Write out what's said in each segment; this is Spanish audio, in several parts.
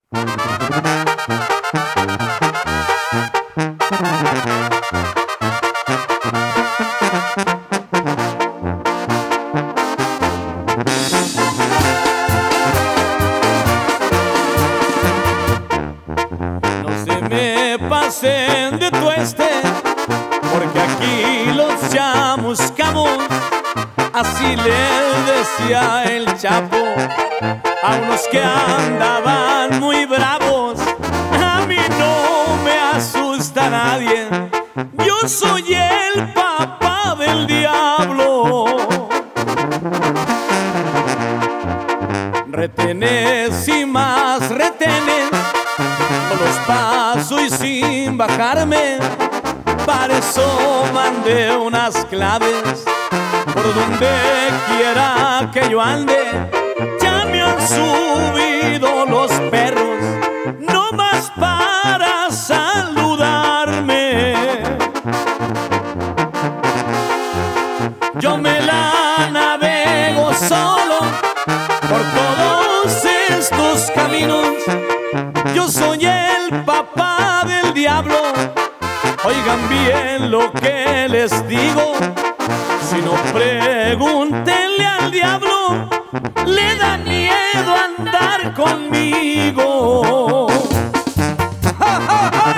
No se me pasen de tueste, porque aquí los chamuscamos. Así les decía el Chapo a unos que andaban muy bravos. A mí no me asusta nadie, yo soy el papá del diablo. Retenes y más retenes, no los paso y sin bajarme. Para eso mandé unas claves por donde quiera que yo ande. Ya me han subido los perros, no más para saludarme. Yo me la navego solo por todos estos caminos. Yo soy el papá del diablo. Oigan bien lo que les digo, si no pregúntenle al diablo, le da miedo andar conmigo. ¡Ja, ja, ja!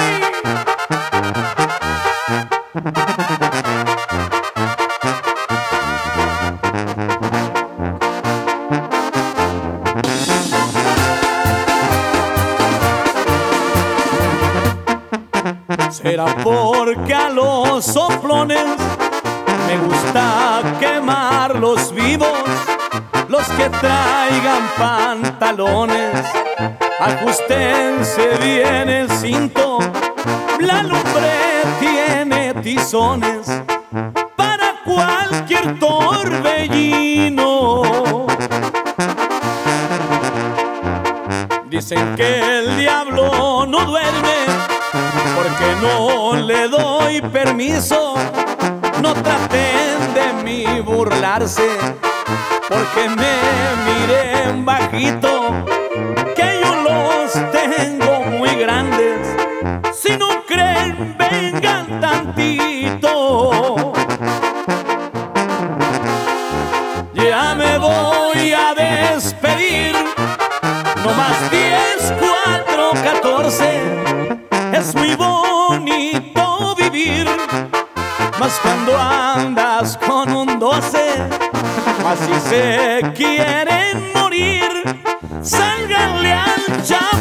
Será porque a los soplones me gusta quemarlos vivos. Los que traigan pantalones, ajustense bien el cinto. La lumbre tiene tizones para cualquier torbellino. Dicen que el diablo no duerme porque no le doy permiso. No traten de mí burlarse, porque me miren bajito, que yo los tengo muy grandes. Si no creen, vengan tantito. Ya me voy a despedir, no más 10, 4, 14. Es muy bonito vivir, mas cuando andas con un 12, más si se quieren morir, sálganle al chat.